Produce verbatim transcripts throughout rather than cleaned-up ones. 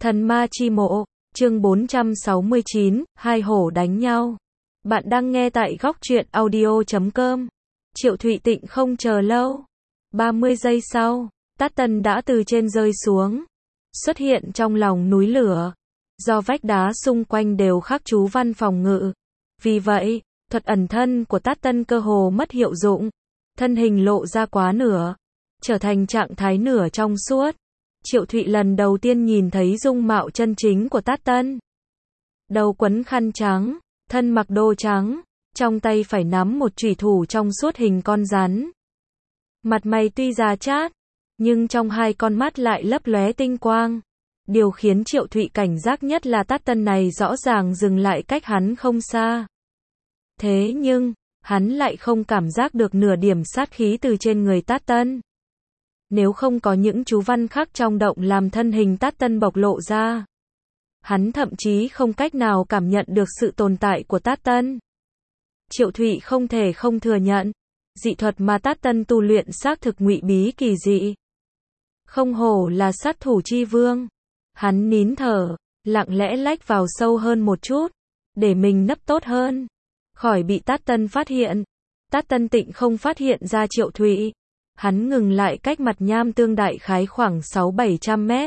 Thần ma chi mộ, chương bốn trăm sáu mươi chín, hai hổ đánh nhau. Bạn đang nghe tại góc truyện audio chấm com. Triệu Thụy Tịnh không chờ lâu. ba mươi giây sau, Tát Tân đã từ trên rơi xuống, xuất hiện trong lòng núi lửa. Do vách đá xung quanh đều khắc chú văn phòng ngự, vì vậy, thuật ẩn thân của Tát Tân cơ hồ mất hiệu dụng. Thân hình lộ ra quá nửa, trở thành trạng thái nửa trong suốt. Triệu Thụy lần đầu tiên nhìn thấy dung mạo chân chính của Tát Tân. Đầu quấn khăn trắng, thân mặc đồ trắng, trong tay phải nắm một chủy thủ trong suốt hình con rắn. Mặt mày tuy già chát, nhưng trong hai con mắt lại lấp lóe tinh quang. Điều khiến Triệu Thụy cảnh giác nhất là Tát Tân này rõ ràng dừng lại cách hắn không xa. Thế nhưng, hắn lại không cảm giác được nửa điểm sát khí từ trên người Tát Tân. Nếu không có những chú văn khắc trong động làm thân hình Tát Tân bộc lộ ra, hắn thậm chí không cách nào cảm nhận được sự tồn tại của Tát Tân. Triệu Thụy không thể không thừa nhận, dị thuật mà Tát Tân tu luyện xác thực ngụy bí kỳ dị. Không hổ là sát thủ chi vương. Hắn nín thở, lặng lẽ lách vào sâu hơn một chút, để mình nấp tốt hơn, khỏi bị Tát Tân phát hiện. Tát Tân Tịnh không phát hiện ra Triệu Thụy. Hắn ngừng lại cách mặt nham tương đại khái khoảng sáu bảy trăm mét.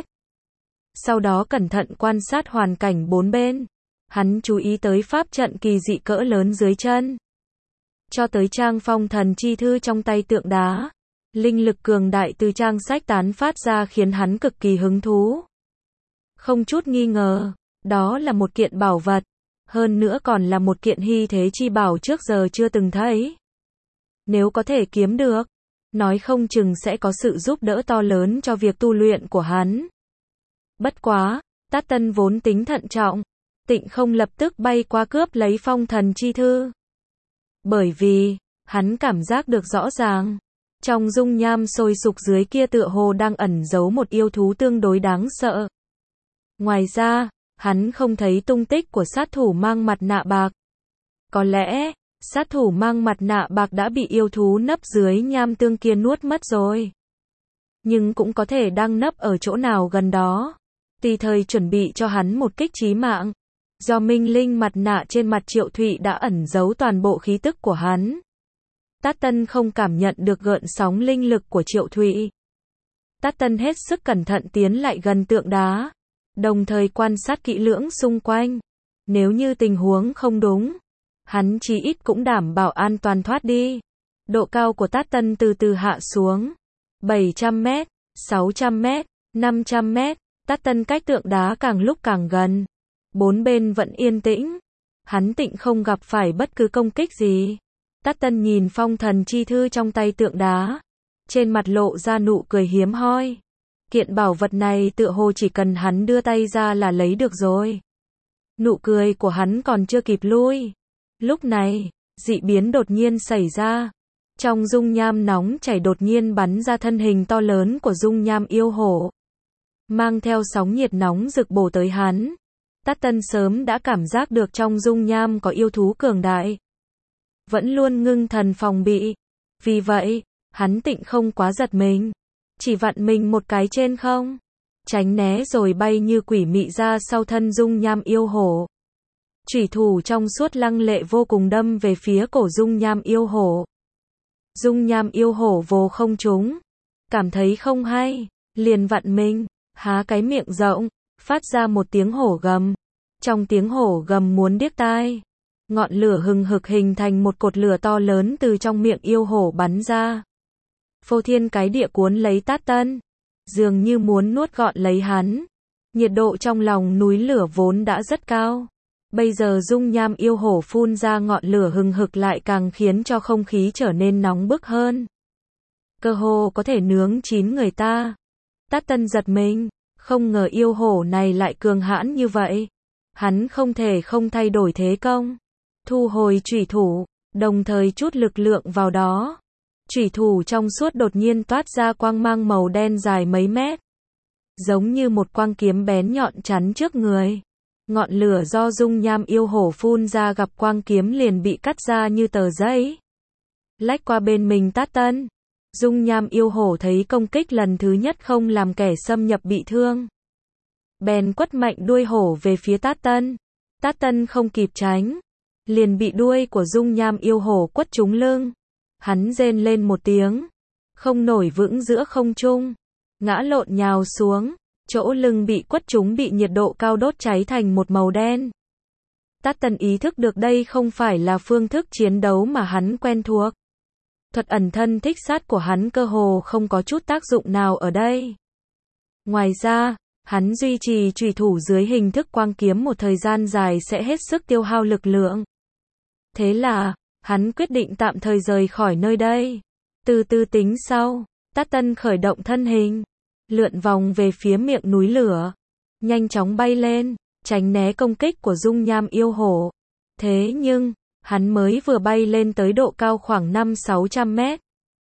Sau đó cẩn thận quan sát hoàn cảnh bốn bên. Hắn chú ý tới pháp trận kỳ dị cỡ lớn dưới chân. Cho tới trang phong thần chi thư trong tay tượng đá. Linh lực cường đại từ trang sách tán phát ra khiến hắn cực kỳ hứng thú. Không chút nghi ngờ, đó là một kiện bảo vật. Hơn nữa còn là một kiện hy thế chi bảo trước giờ chưa từng thấy. Nếu có thể kiếm được, nói không chừng sẽ có sự giúp đỡ to lớn cho việc tu luyện của hắn. Bất quá, Tát Tân vốn tính thận trọng, Tịnh không lập tức bay qua cướp lấy phong thần chi thư. Bởi vì, hắn cảm giác được rõ ràng, trong dung nham sôi sục dưới kia tựa hồ đang ẩn giấu một yêu thú tương đối đáng sợ. Ngoài ra, hắn không thấy tung tích của sát thủ mang mặt nạ bạc. Có lẽ, sát thủ mang mặt nạ bạc đã bị yêu thú nấp dưới nham tương kia nuốt mất rồi. Nhưng cũng có thể đang nấp ở chỗ nào gần đó, tùy thời chuẩn bị cho hắn một kích chí mạng. Do minh linh mặt nạ trên mặt Triệu Thụy đã ẩn giấu toàn bộ khí tức của hắn. Tát Tân không cảm nhận được gợn sóng linh lực của Triệu Thụy. Tát Tân hết sức cẩn thận tiến lại gần tượng đá, đồng thời quan sát kỹ lưỡng xung quanh. Nếu như tình huống không đúng, hắn chí ít cũng đảm bảo an toàn thoát đi. Độ cao của Tát Tân từ từ hạ xuống. bảy trăm mét, sáu trăm mét, năm trăm mét, Tát Tân cách tượng đá càng lúc càng gần. Bốn bên vẫn yên tĩnh. Hắn Tịnh không gặp phải bất cứ công kích gì. Tát Tân nhìn phong thần chi thư trong tay tượng đá. Trên mặt lộ ra nụ cười hiếm hoi. Kiện bảo vật này tựa hồ chỉ cần hắn đưa tay ra là lấy được rồi. Nụ cười của hắn còn chưa kịp lui. Lúc này, dị biến đột nhiên xảy ra. Trong dung nham nóng chảy đột nhiên bắn ra thân hình to lớn của dung nham yêu hổ. Mang theo sóng nhiệt nóng rực bổ tới hắn. Tát Tân sớm đã cảm giác được trong dung nham có yêu thú cường đại. Vẫn luôn ngưng thần phòng bị. Vì vậy, hắn Tịnh không quá giật mình. Chỉ vặn mình một cái trên không. Tránh né rồi bay như quỷ mị ra sau thân dung nham yêu hổ. Chủy thủ trong suốt lăng lệ vô cùng đâm về phía cổ dung nham yêu hổ. Dung nham yêu hổ vồ không trúng. Cảm thấy không hay, liền vặn mình, há cái miệng rộng, phát ra một tiếng hổ gầm. Trong tiếng hổ gầm muốn điếc tai, ngọn lửa hừng hực hình thành một cột lửa to lớn từ trong miệng yêu hổ bắn ra. Phô thiên cái địa cuốn lấy Tát Tân, dường như muốn nuốt gọn lấy hắn. Nhiệt độ trong lòng núi lửa vốn đã rất cao. Bây giờ dung nham yêu hổ phun ra ngọn lửa hừng hực lại càng khiến cho không khí trở nên nóng bức hơn. Cơ hồ có thể nướng chín người ta. Tát Tân giật mình, không ngờ yêu hổ này lại cường hãn như vậy. Hắn không thể không thay đổi thế công. Thu hồi chủy thủ, đồng thời chút lực lượng vào đó. Chủy thủ trong suốt đột nhiên toát ra quang mang màu đen dài mấy mét. Giống như một quang kiếm bén nhọn chắn trước người. Ngọn lửa do dung nham yêu hổ phun ra gặp quang kiếm liền bị cắt ra như tờ giấy. Lách qua bên mình Tát Tân. Dung nham yêu hổ thấy công kích lần thứ nhất không làm kẻ xâm nhập bị thương. bèn quất mạnh đuôi hổ về phía Tát Tân. Tát Tân không kịp tránh, liền bị đuôi của dung nham yêu hổ quất trúng lưng. Hắn rên lên một tiếng, không nổi vững giữa không trung, ngã lộn nhào xuống, chỗ lưng bị quất trúng bị nhiệt độ cao đốt cháy thành một màu đen. Tát Tân ý thức được đây không phải là phương thức chiến đấu mà hắn quen thuộc. Thuật ẩn thân thích sát của hắn cơ hồ không có chút tác dụng nào ở đây. Ngoài ra, hắn duy trì chủy thủ dưới hình thức quang kiếm một thời gian dài sẽ hết sức tiêu hao lực lượng. Thế là, hắn quyết định tạm thời rời khỏi nơi đây. Từ từ tính sau, Tát Tân khởi động thân hình, lượn vòng về phía miệng núi lửa, nhanh chóng bay lên, tránh né công kích của dung nham yêu hổ. Thế nhưng, hắn mới vừa bay lên tới độ cao khoảng năm sáu trăm mét.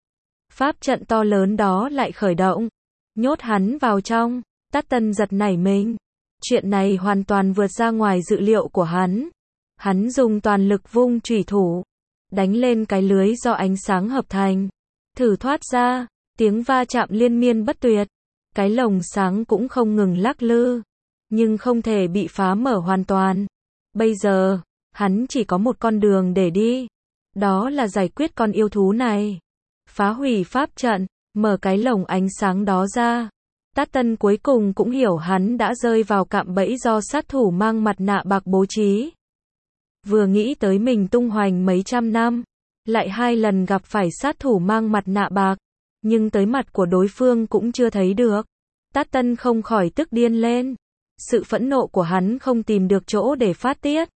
Pháp trận to lớn đó lại khởi động, nhốt hắn vào trong. Tát Tân giật nảy mình. Chuyện này hoàn toàn vượt ra ngoài dự liệu của hắn. Hắn dùng toàn lực vung chủy thủ, đánh lên cái lưới do ánh sáng hợp thành. Thử thoát ra, tiếng va chạm liên miên bất tuyệt. Cái lồng sáng cũng không ngừng lắc lư, nhưng không thể bị phá mở hoàn toàn. Bây giờ, hắn chỉ có một con đường để đi. Đó là giải quyết con yêu thú này. Phá hủy pháp trận, mở cái lồng ánh sáng đó ra. Tát Tân cuối cùng cũng hiểu hắn đã rơi vào cạm bẫy do sát thủ mang mặt nạ bạc bố trí. Vừa nghĩ tới mình tung hoành mấy trăm năm, lại hai lần gặp phải sát thủ mang mặt nạ bạc, nhưng tới mặt của đối phương cũng chưa thấy được. Tát Tân không khỏi tức điên lên. Sự phẫn nộ của hắn không tìm được chỗ để phát tiết.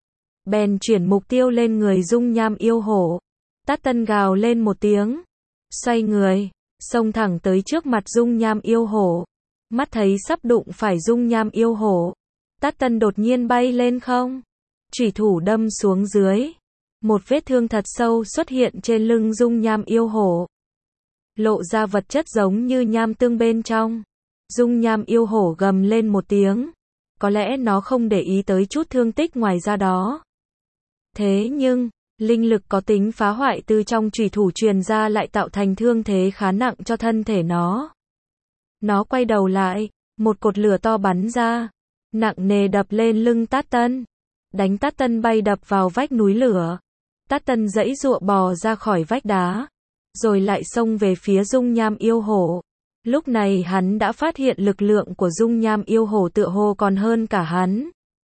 Bèn chuyển mục tiêu lên người dung nham yêu hổ. Tát Tân gào lên một tiếng, xoay người, xông thẳng tới trước mặt dung nham yêu hổ. Mắt thấy sắp đụng phải dung nham yêu hổ, Tát Tân đột nhiên bay lên không, chủy thủ đâm xuống dưới. Một vết thương thật sâu xuất hiện trên lưng dung nham yêu hổ, lộ ra vật chất giống như nham tương bên trong. Dung nham yêu hổ gầm lên một tiếng, có lẽ nó không để ý tới chút thương tích ngoài da đó. Thế nhưng, linh lực có tính phá hoại từ trong chủy thủ truyền ra lại tạo thành thương thế khá nặng cho thân thể nó. Nó quay đầu lại, một cột lửa to bắn ra, nặng nề đập lên lưng Tát Tân, đánh Tát Tân bay đập vào vách núi lửa. Tát Tân giãy giụa bò ra khỏi vách đá, rồi lại xông về phía dung nham yêu hổ. Lúc này hắn đã phát hiện lực lượng của dung nham yêu hổ tựa hồ còn hơn cả hắn.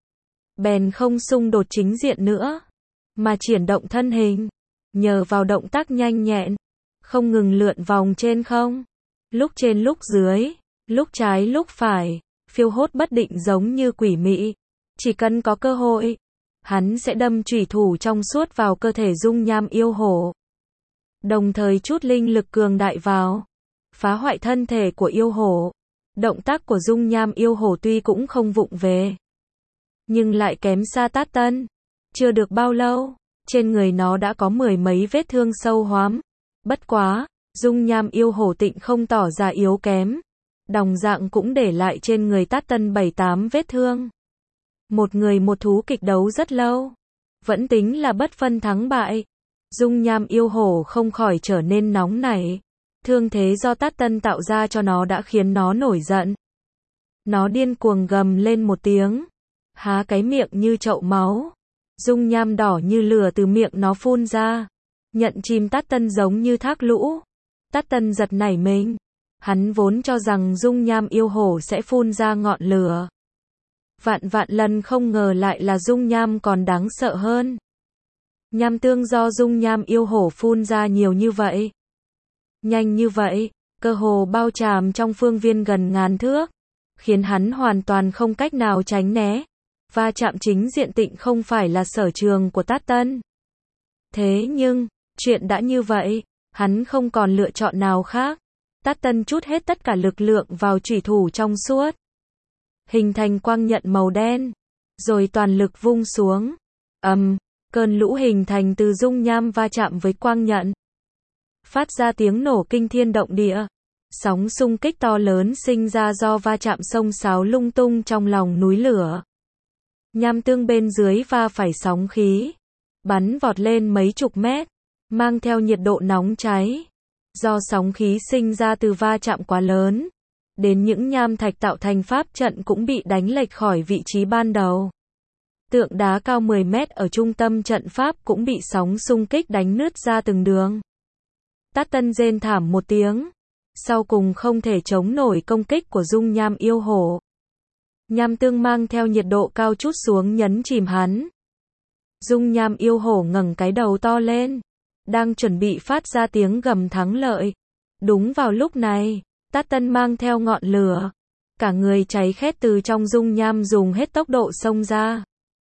Bèn không xung đột chính diện nữa, mà chuyển động thân hình, nhờ vào động tác nhanh nhẹn, không ngừng lượn vòng trên không, lúc trên lúc dưới, lúc trái lúc phải, phiêu hốt bất định giống như quỷ mị. Chỉ cần có cơ hội, hắn sẽ đâm chủy thủ trong suốt vào cơ thể dung nham yêu hổ, đồng thời chút linh lực cường đại vào, phá hoại thân thể của yêu hổ. Động tác của dung nham yêu hổ tuy cũng không vụng về, nhưng lại kém xa Tát Tân. Chưa được bao lâu, trên người nó đã có mười mấy vết thương sâu hoắm. Bất quá, dung nham yêu hổ tịnh không tỏ ra yếu kém, đồng dạng cũng để lại trên người Tát Tân bảy tám vết thương. Một người một thú kịch đấu rất lâu, vẫn tính là bất phân thắng bại. Dung nham yêu hổ không khỏi trở nên nóng nảy. Thương thế do Tát Tân tạo ra cho nó đã khiến nó nổi giận. Nó điên cuồng gầm lên một tiếng, há cái miệng như chậu máu. Dung nham đỏ như lửa từ miệng nó phun ra, nhận chìm Tát Tân giống như thác lũ. Tát Tân giật nảy mình. Hắn vốn cho rằng dung nham yêu hổ sẽ phun ra ngọn lửa. Vạn vạn lần không ngờ lại là dung nham còn đáng sợ hơn. Nham tương do dung nham yêu hổ phun ra nhiều như vậy, nhanh như vậy, cơ hồ bao tràm trong phương viên gần ngàn thước, khiến hắn hoàn toàn không cách nào tránh né. Va chạm chính diện tịnh không phải là sở trường của Tát Tân. Thế nhưng, chuyện đã như vậy, hắn không còn lựa chọn nào khác. Tát Tân trút hết tất cả lực lượng vào chủy thủ trong suốt, hình thành quang nhận màu đen, rồi toàn lực vung xuống. Ầm, um, cơn lũ hình thành từ dung nham va chạm với quang nhận, phát ra tiếng nổ kinh thiên động địa. Sóng xung kích to lớn sinh ra do va chạm xông xáo lung tung trong lòng núi lửa. Nham tương bên dưới va phải sóng khí, bắn vọt lên mấy chục mét, mang theo nhiệt độ nóng cháy. Do sóng khí sinh ra từ va chạm quá lớn, Đến những nham thạch tạo thành pháp trận cũng bị đánh lệch khỏi vị trí ban đầu. Tượng đá cao mười mét ở trung tâm trận pháp cũng bị sóng xung kích đánh nứt ra từng đường. Tát Tân rên thảm một tiếng. Sau cùng không thể chống nổi công kích của dung nham yêu hổ. Nham tương mang theo nhiệt độ cao trút xuống nhấn chìm hắn. Dung nham yêu hổ ngẩng cái đầu to lên, đang chuẩn bị phát ra tiếng gầm thắng lợi. Đúng vào lúc này, Tát Tân mang theo ngọn lửa, cả người cháy khét từ trong dung nham dùng hết tốc độ xông ra.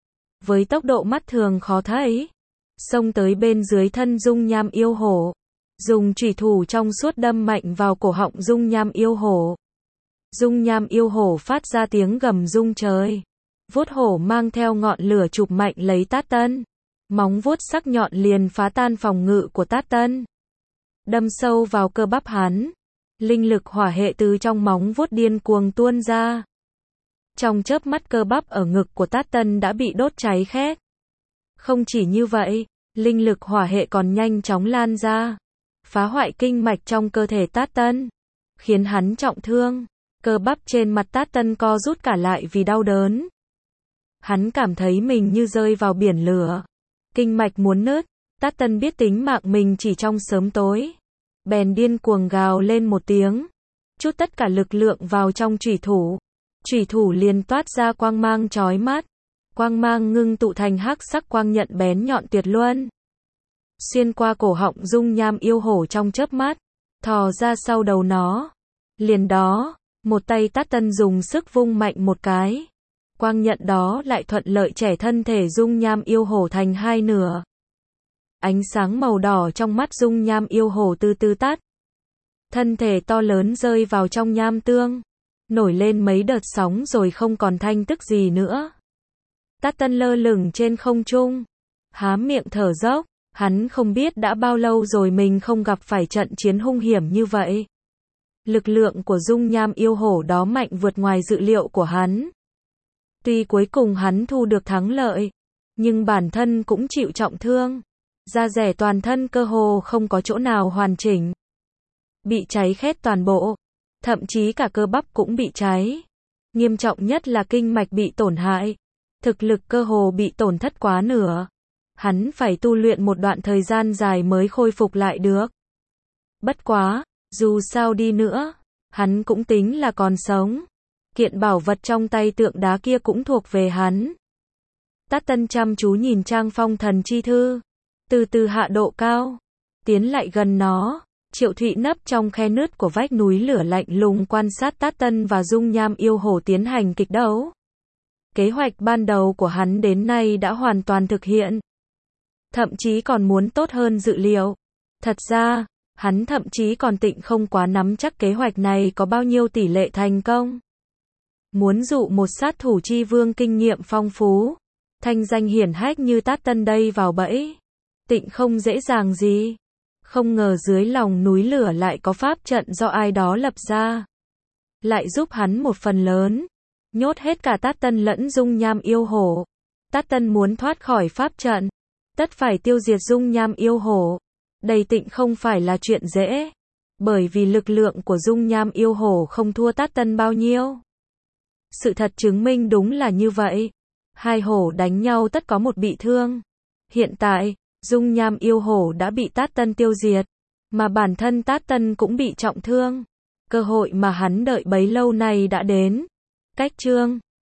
Với tốc độ mắt thường khó thấy, xông tới bên dưới thân dung nham yêu hổ, dùng chủy thủ trong suốt đâm mạnh vào cổ họng dung nham yêu hổ. Dung nham yêu hổ phát ra tiếng gầm rung trời. Vuốt hổ mang theo ngọn lửa chụp mạnh lấy Tát Tân. Móng vuốt sắc nhọn liền phá tan phòng ngự của Tát Tân, đâm sâu vào cơ bắp hắn. Linh lực hỏa hệ từ trong móng vuốt điên cuồng tuôn ra. Trong chớp mắt cơ bắp ở ngực của Tát Tân đã bị đốt cháy khét. Không chỉ như vậy, linh lực hỏa hệ còn nhanh chóng lan ra, phá hoại kinh mạch trong cơ thể Tát Tân, khiến hắn trọng thương. Cơ bắp trên mặt Tát Tân co rút cả lại vì đau đớn. Hắn cảm thấy mình như rơi vào biển lửa. Kinh mạch muốn nứt. Tát Tân biết tính mạng mình chỉ trong sớm tối, bèn điên cuồng gào lên một tiếng, chút tất cả lực lượng vào trong chủy thủ. Chủy thủ liền toát ra quang mang chói mắt. Quang mang ngưng tụ thành hắc sắc quang nhận bén nhọn tuyệt luân, xuyên qua cổ họng dung nham yêu hổ trong chớp mắt, thò ra sau đầu nó. Liền đó, một tay Tát Tân dùng sức vung mạnh một cái. Quang nhận đó lại thuận lợi chẻ thân thể dung nham yêu hổ thành hai nửa. Ánh sáng màu đỏ trong mắt dung nham yêu hổ từ từ tắt. Thân thể to lớn rơi vào trong nham tương, nổi lên mấy đợt sóng rồi không còn thanh tức gì nữa. Tát Tân lơ lửng trên không trung, há miệng thở dốc. Hắn không biết đã bao lâu rồi mình không gặp phải trận chiến hung hiểm như vậy. Lực lượng của dung nham yêu hổ đó mạnh vượt ngoài dự liệu của hắn. Tuy cuối cùng hắn thu được thắng lợi, nhưng bản thân cũng chịu trọng thương. Da rẻ toàn thân cơ hồ không có chỗ nào hoàn chỉnh, bị cháy khét toàn bộ, thậm chí cả cơ bắp cũng bị cháy. Nghiêm trọng nhất là kinh mạch bị tổn hại, thực lực cơ hồ bị tổn thất quá nửa. Hắn phải tu luyện một đoạn thời gian dài mới khôi phục lại được. Bất quá, dù sao đi nữa, hắn cũng tính là còn sống. Kiện bảo vật trong tay tượng đá kia cũng thuộc về hắn. Tát Tân chăm chú nhìn trang phong thần chi thư, từ từ hạ độ cao, tiến lại gần nó. Triệu Thụy nấp trong khe nứt của vách núi lửa lạnh lùng quan sát Tát Tân và dung nham yêu hổ tiến hành kịch đấu. Kế hoạch ban đầu của hắn đến nay đã hoàn toàn thực hiện, thậm chí còn muốn tốt hơn dự liệu. Thật ra, hắn thậm chí còn tịnh không quá nắm chắc kế hoạch này có bao nhiêu tỷ lệ thành công. Muốn dụ một sát thủ chi vương kinh nghiệm phong phú, thanh danh hiển hách như Tát Tân đây vào bẫy, tịnh không dễ dàng gì. Không ngờ dưới lòng núi lửa lại có pháp trận do ai đó lập ra, lại giúp hắn một phần lớn, nhốt hết cả Tát Tân lẫn dung nham yêu hổ. Tát Tân muốn thoát khỏi pháp trận, tất phải tiêu diệt dung nham yêu hổ. Đây tịnh không phải là chuyện dễ, bởi vì lực lượng của dung nham yêu hổ không thua Tát Tân bao nhiêu. Sự thật chứng minh đúng là như vậy. Hai hổ đánh nhau tất có một bị thương. Hiện tại, dung nham yêu hổ đã bị Tát Tân tiêu diệt, mà bản thân Tát Tân cũng bị trọng thương. Cơ hội mà hắn đợi bấy lâu nay đã đến. Cách chương